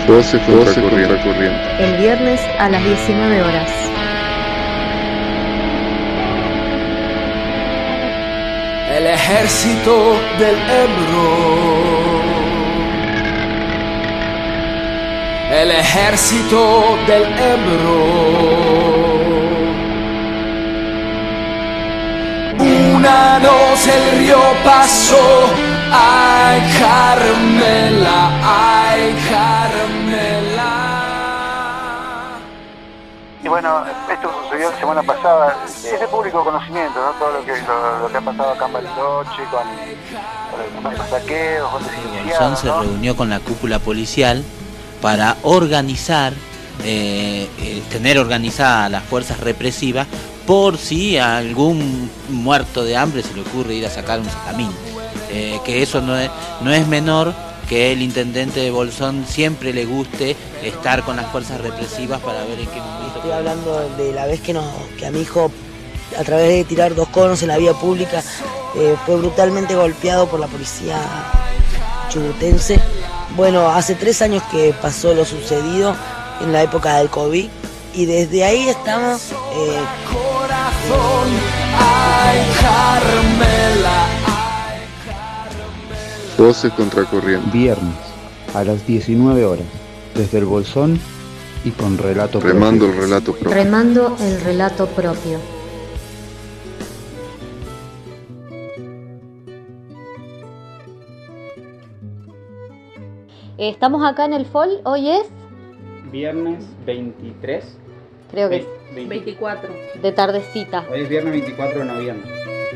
Voces contracorriente. El viernes a las 19 horas. El ejército del Ebro. El ejército del Ebro. Una noche el río pasó. Ay, Carmela, ay, Carmela. Y bueno, esto sucedió la semana pasada. Es de público conocimiento, ¿no? Todo lo que ha pasado acá en Bariloche, con los saqueos, con Bolsón se reunió con la cúpula policial para organizar, tener organizadas las fuerzas represivas por si a algún muerto de hambre se le ocurre ir a sacar un sacamín. Que eso no es menor, que el intendente de Bolsón siempre le guste estar con las fuerzas represivas para ver en qué momento. Estoy hablando de la vez que a mi hijo, a través de tirar 2 conos en la vía pública, fue brutalmente golpeado por la policía chubutense. Bueno, hace 3 años que pasó lo sucedido en la época del COVID y desde ahí estamos... Corazón, ay, Carmela. Voces contracorriente. Viernes a las 19 horas, desde el Bolsón y con relato Remando propio. el relato propio. Remando el relato propio. Estamos acá en el FOL, hoy es... Viernes 23. Creo que es 24. de tardecita. Hoy es viernes 24 de noviembre.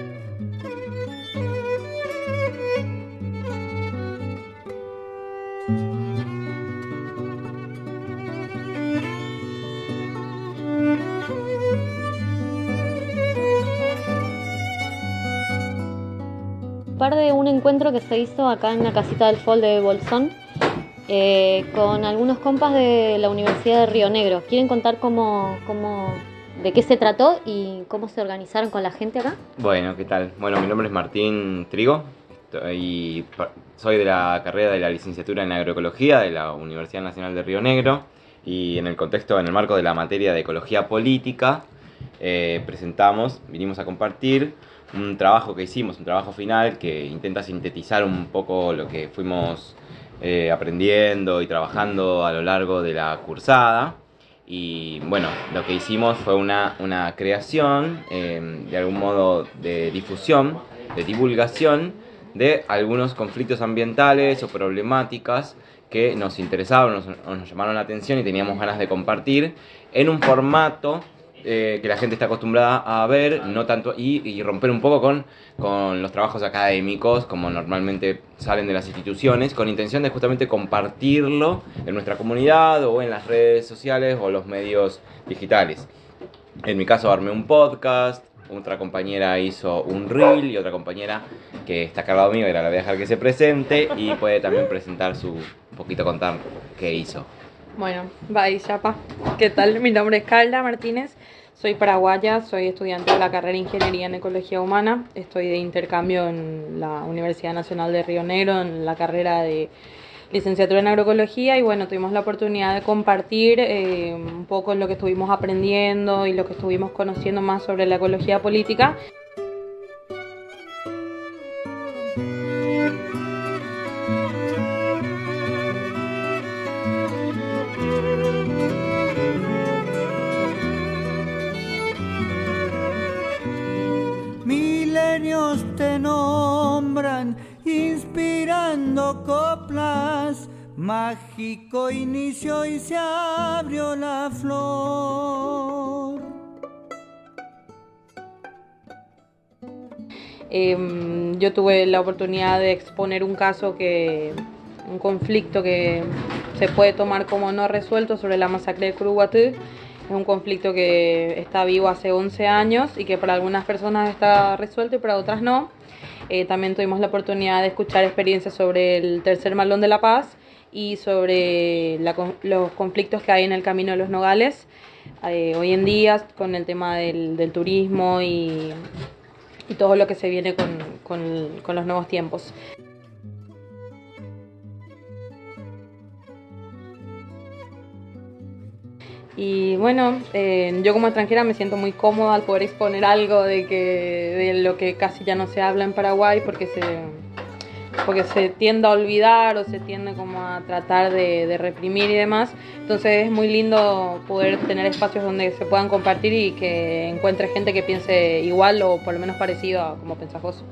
Parte de un encuentro que se hizo acá en la casita del FOL de Bolsón con algunos compas de la Universidad de Río Negro. ¿Quieren contar de qué se trató y cómo se organizaron con la gente acá? Bueno, ¿qué tal? Bueno, mi nombre es Martín Trigo. Soy de la carrera de la licenciatura en agroecología de la Universidad Nacional de Río Negro y en el marco de la materia de ecología política vinimos a compartir un trabajo que hicimos, un trabajo final que intenta sintetizar un poco lo que fuimos aprendiendo y trabajando a lo largo de la cursada. Y bueno, lo que hicimos fue una creación, de algún modo de difusión, de divulgación de algunos conflictos ambientales o problemáticas que nos interesaban, nos llamaron la atención y teníamos ganas de compartir en un formato que la gente está acostumbrada a ver, no tanto y romper un poco con los trabajos académicos como normalmente salen de las instituciones, con intención de justamente compartirlo en nuestra comunidad o en las redes sociales o los medios digitales. En mi caso armé un podcast, otra compañera hizo un reel y otra compañera que está acá al lado mío, la voy a dejar que se presente y puede también presentar un poquito, contar qué hizo. Bueno, bye, chapa. ¿Qué tal? Mi nombre es Carla Martínez, soy paraguaya, soy estudiante de la carrera de Ingeniería en Ecología Humana, estoy de intercambio en la Universidad Nacional de Río Negro en la carrera de licenciatura en agroecología y bueno, tuvimos la oportunidad de compartir un poco lo que estuvimos aprendiendo y lo que estuvimos conociendo más sobre la ecología política. Milenios te nombran, inspirando coplas, mágico inicio y se abrió la flor. Yo tuve la oportunidad de exponer un conflicto que se puede tomar como no resuelto sobre la masacre de Curuguatú. Es un conflicto que está vivo hace 11 años y que para algunas personas está resuelto y para otras no. También tuvimos la oportunidad de escuchar experiencias sobre el Tercer Malón de la Paz y sobre los conflictos que hay en el Camino de los Nogales hoy en día con el tema del turismo y todo lo que se viene con los nuevos tiempos. Y bueno, yo como extranjera me siento muy cómoda al poder exponer algo de lo que casi ya no se habla en Paraguay, porque se tiende a olvidar o se tiende como a tratar de reprimir y demás. Entonces es muy lindo poder tener espacios donde se puedan compartir y que encuentre gente que piense igual o por lo menos parecido a como pensás vos.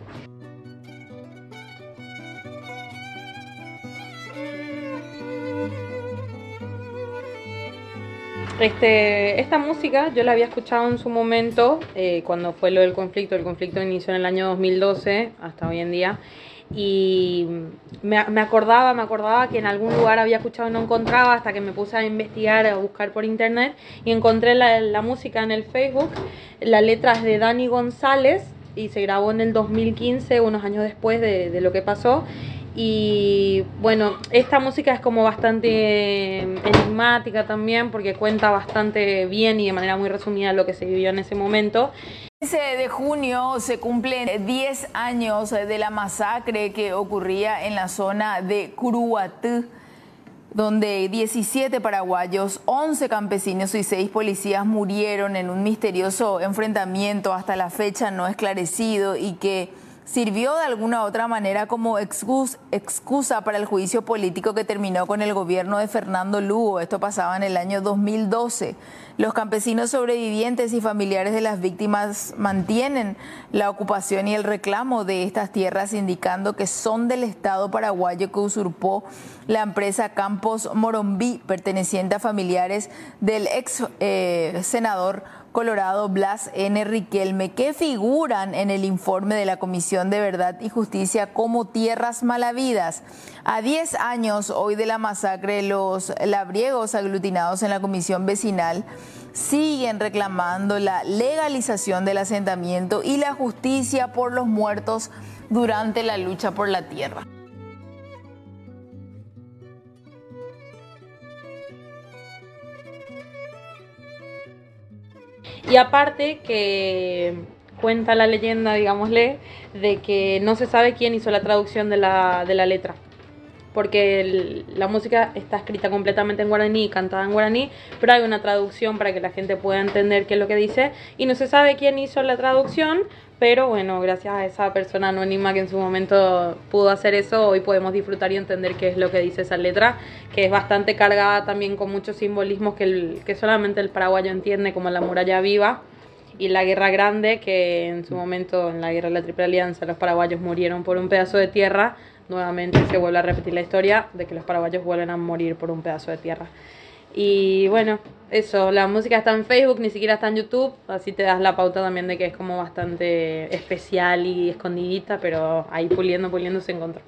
Esta música yo la había escuchado en su momento cuando fue lo del conflicto. El conflicto inició en el año 2012 hasta hoy en día. Y me acordaba que en algún lugar había escuchado y no encontraba, hasta que me puse a investigar, a buscar por internet y encontré la música en el Facebook. La letra es de Dani González y se grabó en el 2015, unos años después de lo que pasó. Y bueno, esta música es como bastante enigmática también, porque cuenta bastante bien y de manera muy resumida lo que se vivió en ese momento. El 15 de junio se cumplen 10 años de la masacre que ocurría en la zona de Curuguatú, donde 17 paraguayos, 11 campesinos y 6 policías murieron en un misterioso enfrentamiento hasta la fecha no esclarecido y que sirvió de alguna u otra manera como excusa para el juicio político que terminó con el gobierno de Fernando Lugo. Esto pasaba en el año 2012. Los campesinos sobrevivientes y familiares de las víctimas mantienen la ocupación y el reclamo de estas tierras, indicando que son del Estado paraguayo que usurpó la empresa Campos Moronví, perteneciente a familiares del ex senador colorado Blas N. Riquelme, que figuran en el informe de la Comisión de Verdad y Justicia como tierras malavidas. A 10 años hoy de la masacre, los labriegos aglutinados en la comisión vecinal siguen reclamando la legalización del asentamiento y la justicia por los muertos durante la lucha por la tierra. Y aparte que cuenta la leyenda, digámosle, de que no se sabe quién hizo la traducción de la letra, porque la música está escrita completamente en guaraní y cantada en guaraní, pero hay una traducción para que la gente pueda entender qué es lo que dice, y no se sabe quién hizo la traducción, pero bueno, gracias a esa persona anónima que en su momento pudo hacer eso, hoy podemos disfrutar y entender qué es lo que dice esa letra, que es bastante cargada también con muchos simbolismos que solamente el paraguayo entiende, como la muralla viva y la guerra grande, que en su momento en la guerra de la Triple Alianza los paraguayos murieron por un pedazo de tierra. Nuevamente se vuelve a repetir la historia de que los paraguayos vuelven a morir por un pedazo de tierra. Y bueno, eso, la música está en Facebook, ni siquiera está en YouTube, así te das la pauta también de que es como bastante especial y escondidita, pero ahí puliendo se encontró.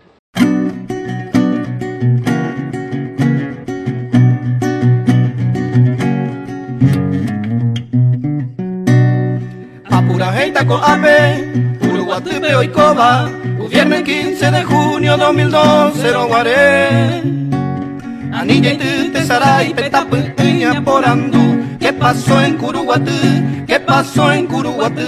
Apurajeita con ape, Curuguatú y Coba, viernes 15 de junio 2012, Guaré. Anilla y te saray, petapu, eña por andú. ¿Qué pasó en Curuguatú? ¿Qué pasó en Curuguatú?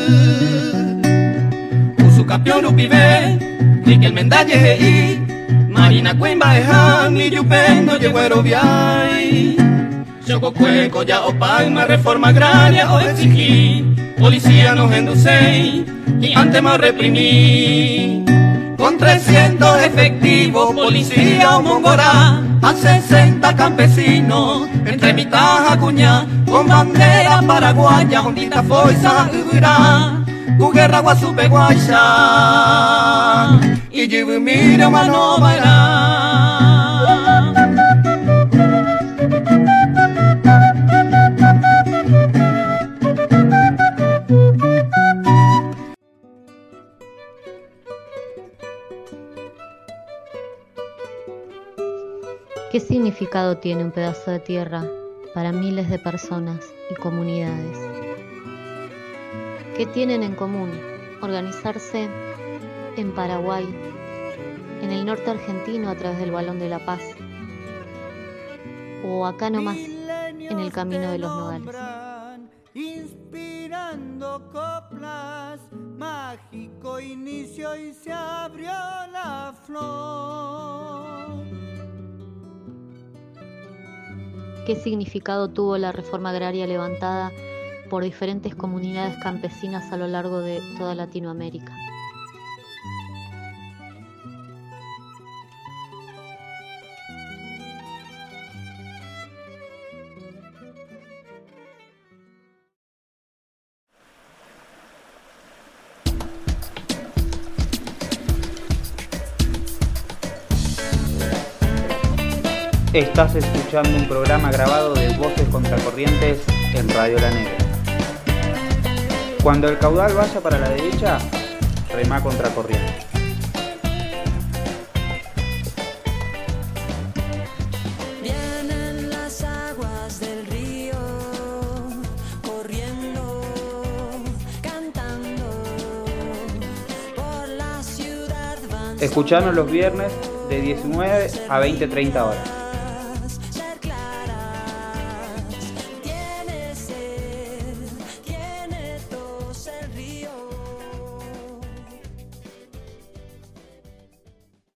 Usu campeón upibe, Riquel Mendalle y Marina Cuemba ejan, ni yupendo lleguero viay. Choco cueco ya opaima, reforma agraria o exigí. Policía nos endusei y antes más reprimí. Con 300 efectivos, policía o mongorá, a 60 campesinos, entre mitad acuñá, con bandera paraguaya, hondita foisa ubirá, guerra guasupe guaysá, y llevo mira mano bailá. ¿Qué significado tiene un pedazo de tierra para miles de personas y comunidades? ¿Qué tienen en común organizarse en Paraguay, en el norte argentino a través del Balón de la Paz, o acá nomás en el Camino de los Nogales? Inspirando coplas, mágico inicio y se abrió la flor. qué significado tuvo la reforma agraria levantada por diferentes comunidades campesinas a lo largo de toda Latinoamérica. Estás escuchando un programa grabado de Voces Contracorrientes en Radio La Negra. Cuando el caudal vaya para la derecha, remá contracorriente. Vienen las aguas del río, corriendo, cantando, por la ciudad van. Escuchanos los viernes de 19 a 20:30 horas.